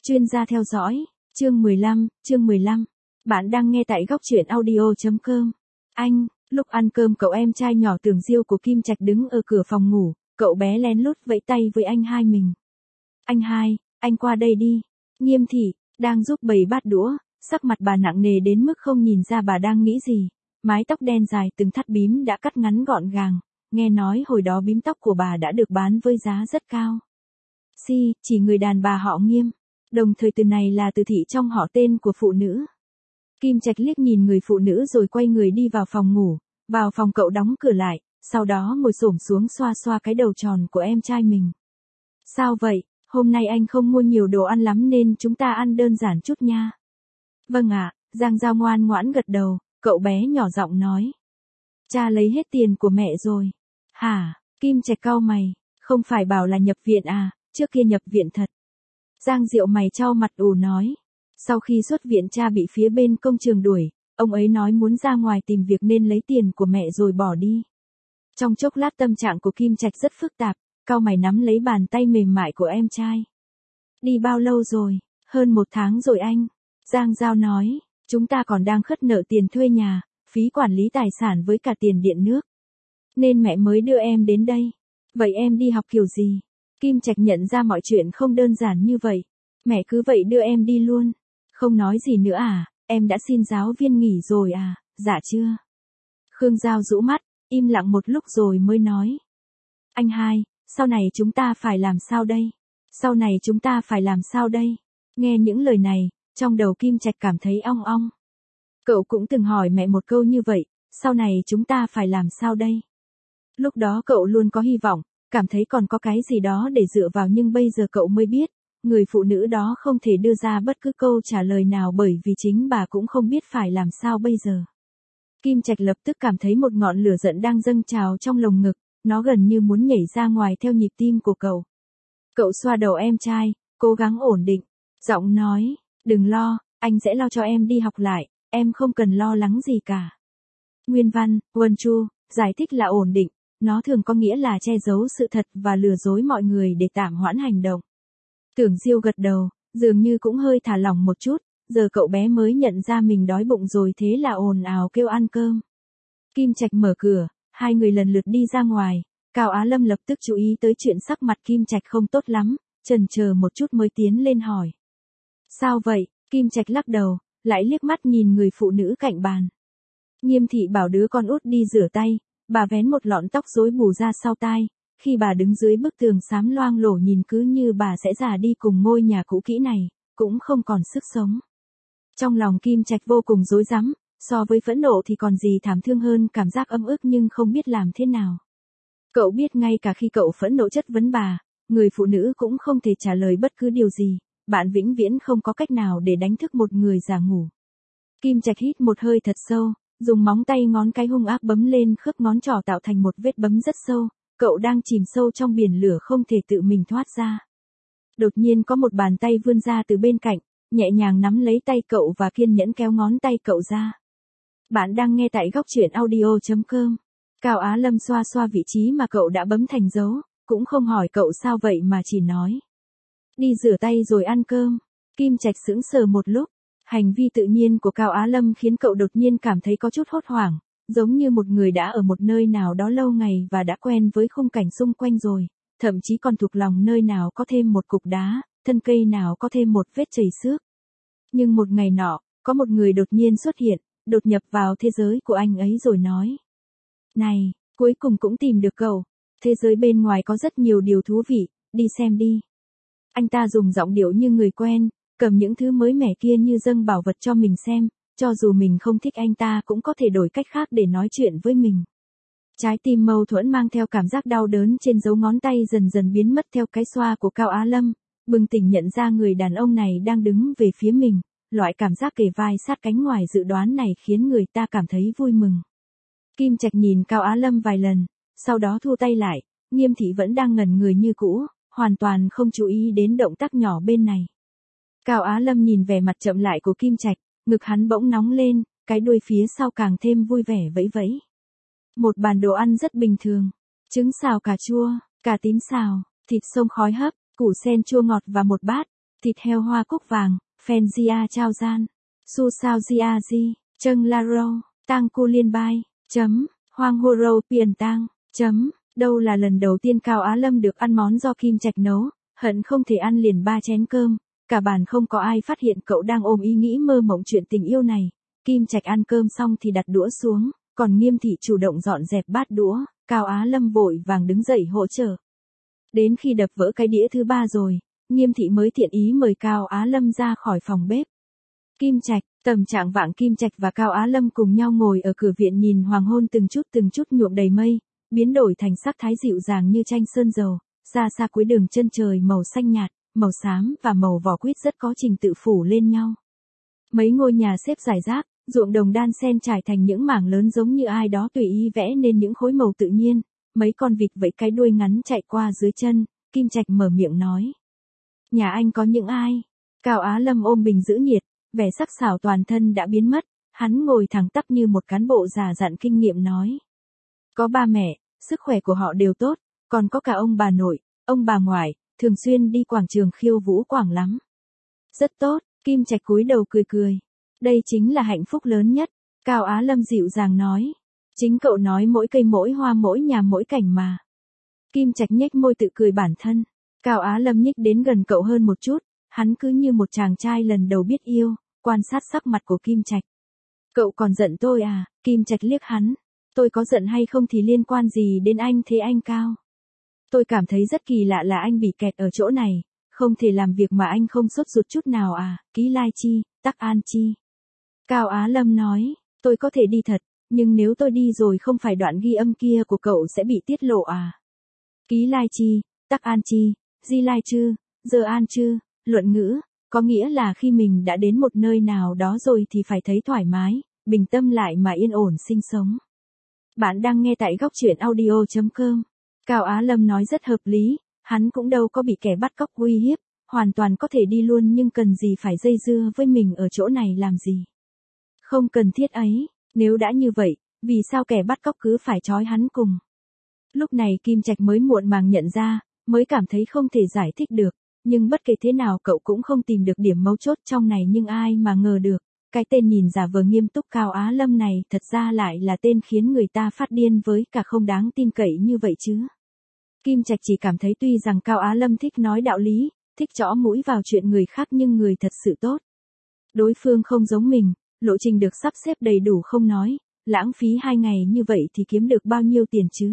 Chuyên gia theo dõi, chương 15. Bạn đang nghe tại góc truyện audio.com. Lúc ăn cơm cậu em trai nhỏ Tưởng Diêu của Kim Trạch đứng ở cửa phòng ngủ, cậu bé lén lút vẫy tay với anh hai mình. Anh hai, anh qua đây đi. Nghiêm thị, đang giúp bày bát đũa, sắc mặt bà nặng nề đến mức không nhìn ra bà đang nghĩ gì. Mái tóc đen dài từng thắt bím đã cắt ngắn gọn gàng, nghe nói hồi đó bím tóc của bà đã được bán với giá rất cao. Chỉ người đàn bà họ Nghiêm. Đồng thời từ này là từ thị trong họ tên của phụ nữ. Kim Trạch liếc nhìn người phụ nữ rồi quay người đi vào phòng ngủ, vào phòng cậu đóng cửa lại, sau đó ngồi xổm xuống xoa xoa cái đầu tròn của em trai mình. Sao vậy, hôm nay anh không mua nhiều đồ ăn lắm nên chúng ta ăn đơn giản chút nha. Vâng ạ, Giang Giao ngoan ngoãn gật đầu, cậu bé nhỏ giọng nói. Cha lấy hết tiền của mẹ rồi. Hả, Kim Trạch cau mày, không phải bảo là nhập viện à, trước kia nhập viện thật. Giang Diệu mày chau mặt nói. Sau khi xuất viện cha bị phía bên công trường đuổi, ông ấy nói muốn ra ngoài tìm việc nên lấy tiền của mẹ rồi bỏ đi. Trong chốc lát tâm trạng của Kim Trạch rất phức tạp, cau mày nắm lấy bàn tay mềm mại của em trai. Đi bao lâu rồi? Hơn 1 tháng rồi anh. Giang Giao nói, chúng ta còn đang khất nợ tiền thuê nhà, phí quản lý tài sản với cả tiền điện nước. Nên mẹ mới đưa em đến đây. Vậy em đi học kiểu gì? Kim Trạch nhận ra mọi chuyện không đơn giản như vậy. Mẹ cứ vậy đưa em đi luôn. Không nói gì nữa à, em đã xin giáo viên nghỉ rồi à, dạ chưa? Khương Giao rũ mắt, im lặng một lúc rồi mới nói. Anh hai, sau này chúng ta phải làm sao đây? Sau này chúng ta phải làm sao đây? Nghe những lời này, trong đầu Kim Trạch cảm thấy ong ong. Cậu cũng từng hỏi mẹ một câu như vậy, sau này chúng ta phải làm sao đây? Lúc đó cậu luôn có hy vọng, cảm thấy còn có cái gì đó để dựa vào nhưng bây giờ cậu mới biết, người phụ nữ đó không thể đưa ra bất cứ câu trả lời nào bởi vì chính bà cũng không biết phải làm sao bây giờ. Kim Trạch lập tức cảm thấy một ngọn lửa giận đang dâng trào trong lồng ngực, nó gần như muốn nhảy ra ngoài theo nhịp tim của cậu. Cậu xoa đầu em trai, cố gắng ổn định, giọng nói, đừng lo, anh sẽ lo cho em đi học lại, em không cần lo lắng gì cả. Nguyên văn, Won Chu, giải thích là ổn định, nó thường có nghĩa là che giấu sự thật và lừa dối mọi người để tạm hoãn hành động. Tưởng Diêu gật đầu, dường như cũng hơi thả lỏng một chút, giờ cậu bé mới nhận ra mình đói bụng rồi thế là ồn ào kêu ăn cơm. Kim Trạch mở cửa, hai người lần lượt đi ra ngoài, Cao Á Lâm lập tức chú ý tới chuyện sắc mặt Kim Trạch không tốt lắm, chần chờ một chút mới tiến lên hỏi. Sao vậy? Kim Trạch lắc đầu, lại liếc mắt nhìn người phụ nữ cạnh bàn. Nghiêm thị bảo đứa con út đi rửa tay, bà vén một lọn tóc rối bù ra sau tai, khi bà đứng dưới bức tường xám loang lổ nhìn cứ như bà sẽ già đi cùng ngôi nhà cũ kỹ này, cũng không còn sức sống. Trong lòng Kim Trạch vô cùng rối rắm, so với phẫn nộ thì còn gì thảm thương hơn cảm giác ấm ức nhưng không biết làm thế nào. Cậu biết ngay cả khi cậu phẫn nộ chất vấn bà, người phụ nữ cũng không thể trả lời bất cứ điều gì, bạn vĩnh viễn không có cách nào để đánh thức một người già ngủ. Kim Trạch hít một hơi thật sâu, dùng móng tay ngón cái hung ác bấm lên khớp ngón trỏ tạo thành một vết bấm rất sâu, cậu đang chìm sâu trong biển lửa không thể tự mình thoát ra. Đột nhiên có một bàn tay vươn ra từ bên cạnh, nhẹ nhàng nắm lấy tay cậu và kiên nhẫn kéo ngón tay cậu ra. Bạn đang nghe tại góc truyện audio.com. Cao Á Lâm xoa xoa vị trí mà cậu đã bấm thành dấu, cũng không hỏi cậu sao vậy mà chỉ nói. Đi rửa tay rồi ăn cơm. Kim Trạch sững sờ một lúc. Hành vi tự nhiên của Cao Á Lâm khiến cậu đột nhiên cảm thấy có chút hốt hoảng, giống như một người đã ở một nơi nào đó lâu ngày và đã quen với khung cảnh xung quanh rồi, thậm chí còn thuộc lòng nơi nào có thêm một cục đá, thân cây nào có thêm một vết chảy xước. Nhưng một ngày nọ, có một người đột nhiên xuất hiện, đột nhập vào thế giới của anh ấy rồi nói. Này, cuối cùng cũng tìm được cậu, thế giới bên ngoài có rất nhiều điều thú vị, đi xem đi. Anh ta dùng giọng điệu như người quen, cầm những thứ mới mẻ kia như dâng bảo vật cho mình xem, cho dù mình không thích anh ta cũng có thể đổi cách khác để nói chuyện với mình. Trái tim mâu thuẫn mang theo cảm giác đau đớn trên dấu ngón tay dần dần biến mất theo cái xoa của Cao Á Lâm, bừng tỉnh nhận ra người đàn ông này đang đứng về phía mình, loại cảm giác kề vai sát cánh ngoài dự đoán này khiến người ta cảm thấy vui mừng. Kim Trạch nhìn Cao Á Lâm vài lần, sau đó thu tay lại, Nghiêm thị vẫn đang ngẩn người như cũ, hoàn toàn không chú ý đến động tác nhỏ bên này. Cao Á Lâm nhìn vẻ mặt chậm lại của Kim Trạch, ngực hắn bỗng nóng lên, cái đuôi phía sau càng thêm vui vẻ vẫy vẫy. Một bàn đồ ăn rất bình thường, trứng xào cà chua, cà tím xào, thịt xông khói hấp, củ sen chua ngọt và một bát, thịt heo hoa cúc vàng, phen gia trao gian, su sao gia di, trâng la râu, tang cu liên bai, hoang hô râu piền tang, đâu là lần đầu tiên Cao Á Lâm được ăn món do Kim Trạch nấu, hận không thể ăn liền 3 chén cơm, cả bàn không có ai phát hiện cậu đang ôm ý nghĩ mơ mộng chuyện tình yêu này. Kim Trạch ăn cơm xong thì đặt đũa xuống, còn Nghiêm Thị chủ động dọn dẹp bát đũa, Cao Á Lâm vội vàng đứng dậy hỗ trợ. Đến khi đập vỡ cái đĩa thứ 3 rồi, Nghiêm Thị mới thiện ý mời Cao Á Lâm ra khỏi phòng bếp. Kim Trạch, tầm trạng vạng Kim Trạch và Cao Á Lâm cùng nhau ngồi ở cửa viện nhìn hoàng hôn từng chút nhuộm đầy mây, biến đổi thành sắc thái dịu dàng như tranh sơn dầu, xa xa cuối đường chân trời màu xanh nhạt, màu xám và màu vỏ quýt rất có trình tự phủ lên nhau. Mấy ngôi nhà xếp rải rác, ruộng đồng đan xen trải thành những mảng lớn giống như ai đó tùy ý vẽ nên những khối màu tự nhiên, mấy con vịt vẫy cái đuôi ngắn chạy qua dưới chân, Kim Trạch mở miệng nói. Nhà anh có những ai? Cao Á Lâm ôm bình giữ nhiệt, vẻ sắc sảo toàn thân đã biến mất, hắn ngồi thẳng tắp như một cán bộ già dặn kinh nghiệm nói. Có ba mẹ, sức khỏe của họ đều tốt, còn có cả ông bà nội, ông bà ngoại, thường xuyên đi quảng trường khiêu vũ quảng lắm. Rất tốt, Kim Trạch cúi đầu cười. Đây chính là hạnh phúc lớn nhất, Cao Á Lâm dịu dàng nói. Chính cậu nói mỗi cây mỗi hoa mỗi nhà mỗi cảnh mà. Kim Trạch nhếch môi tự cười bản thân. Cao Á Lâm nhích đến gần cậu hơn một chút, hắn cứ như một chàng trai lần đầu biết yêu, quan sát sắc mặt của Kim Trạch. Cậu còn giận tôi à? Kim Trạch liếc hắn. Tôi có giận hay không thì liên quan gì đến anh thế anh Cao? Tôi cảm thấy rất kỳ lạ là anh bị kẹt ở chỗ này, không thể làm việc mà anh không sốt ruột chút nào à? Ký Lai Chi, Tắc An Chi. Cao Á Lâm nói, tôi có thể đi thật, nhưng nếu tôi đi rồi không phải đoạn ghi âm kia của cậu sẽ bị tiết lộ à? Ký Lai Chi, Tắc An Chi, Di Lai Chư, Giờ An Chư, luận ngữ, có nghĩa là khi mình đã đến một nơi nào đó rồi thì phải thấy thoải mái, bình tâm lại mà yên ổn sinh sống. Bạn đang nghe tại góc truyện audio.com. Cao Á Lâm nói rất hợp lý, hắn cũng đâu có bị kẻ bắt cóc uy hiếp, hoàn toàn có thể đi luôn nhưng cần gì phải dây dưa với mình ở chỗ này làm gì. Không cần thiết ấy, nếu đã như vậy, vì sao kẻ bắt cóc cứ phải trói hắn cùng. Lúc này Kim Trạch mới muộn màng nhận ra, mới cảm thấy không thể giải thích được, nhưng bất kể thế nào cậu cũng không tìm được điểm mấu chốt trong này nhưng ai mà ngờ được. Cái tên nhìn giả vờ nghiêm túc Cao Á Lâm này thật ra lại là tên khiến người ta phát điên với cả không đáng tin cậy như vậy chứ. Kim Trạch chỉ cảm thấy tuy rằng Cao Á Lâm thích nói đạo lý, thích chõ mũi vào chuyện người khác nhưng người thật sự tốt. Đối phương không giống mình, lộ trình được sắp xếp đầy đủ không nói, lãng phí 2 ngày như vậy thì kiếm được bao nhiêu tiền chứ?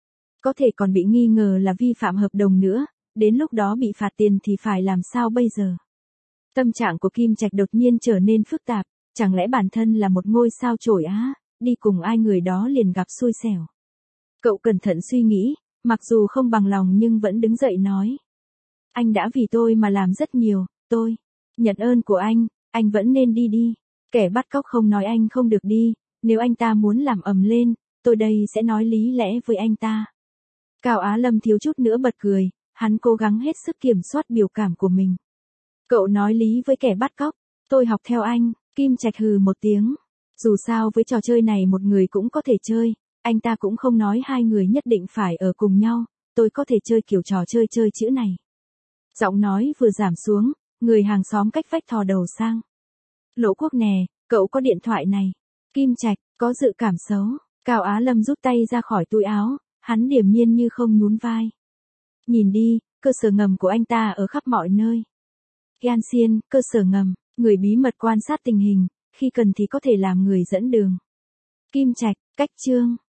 Có thể còn bị nghi ngờ là vi phạm hợp đồng nữa, đến lúc đó bị phạt tiền thì phải làm sao bây giờ? Tâm trạng của Kim Trạch đột nhiên trở nên phức tạp, chẳng lẽ bản thân là một ngôi sao chổi á, đi cùng ai người đó liền gặp xui xẻo. Cậu cẩn thận suy nghĩ, mặc dù không bằng lòng nhưng vẫn đứng dậy nói. Anh đã vì tôi mà làm rất nhiều, tôi nhận ơn của anh vẫn nên đi. Kẻ bắt cóc không nói anh không được đi, nếu anh ta muốn làm ầm lên, tôi đây sẽ nói lý lẽ với anh ta. Cao Á Lâm thiếu chút nữa bật cười, hắn cố gắng hết sức kiểm soát biểu cảm của mình. Cậu nói lý với kẻ bắt cóc, tôi học theo anh, Kim Trạch hừ một tiếng. Dù sao với trò chơi này một người cũng có thể chơi, anh ta cũng không nói hai người nhất định phải ở cùng nhau, tôi có thể chơi kiểu trò chơi chữ này. Giọng nói vừa giảm xuống, người hàng xóm cách vách thò đầu sang. Lỗ Quốc nè, cậu có điện thoại này. Kim Trạch, có dự cảm xấu. Cao Á Lâm rút tay ra khỏi túi áo, hắn điềm nhiên như không nhún vai. Nhìn đi, cơ sở ngầm của anh ta ở khắp mọi nơi. Gan xiên, cơ sở ngầm, người bí mật quan sát tình hình, khi cần thì có thể làm người dẫn đường. Kim Trạch, cách chương.